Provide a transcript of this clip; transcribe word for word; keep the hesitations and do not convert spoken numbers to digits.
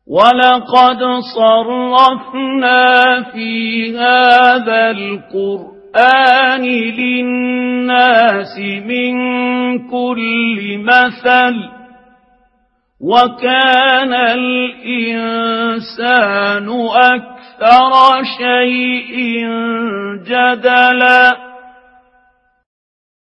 وَلَقَدْ صَرَّفْنَا فِي هَذَا الْقُرْآنِ لِلنَّاسِ مِنْ كُلِّ مَثَلٍ وَكَانَ الْإِنسَانُ أَكْثَرَ شَيْءٍ جَدَلًا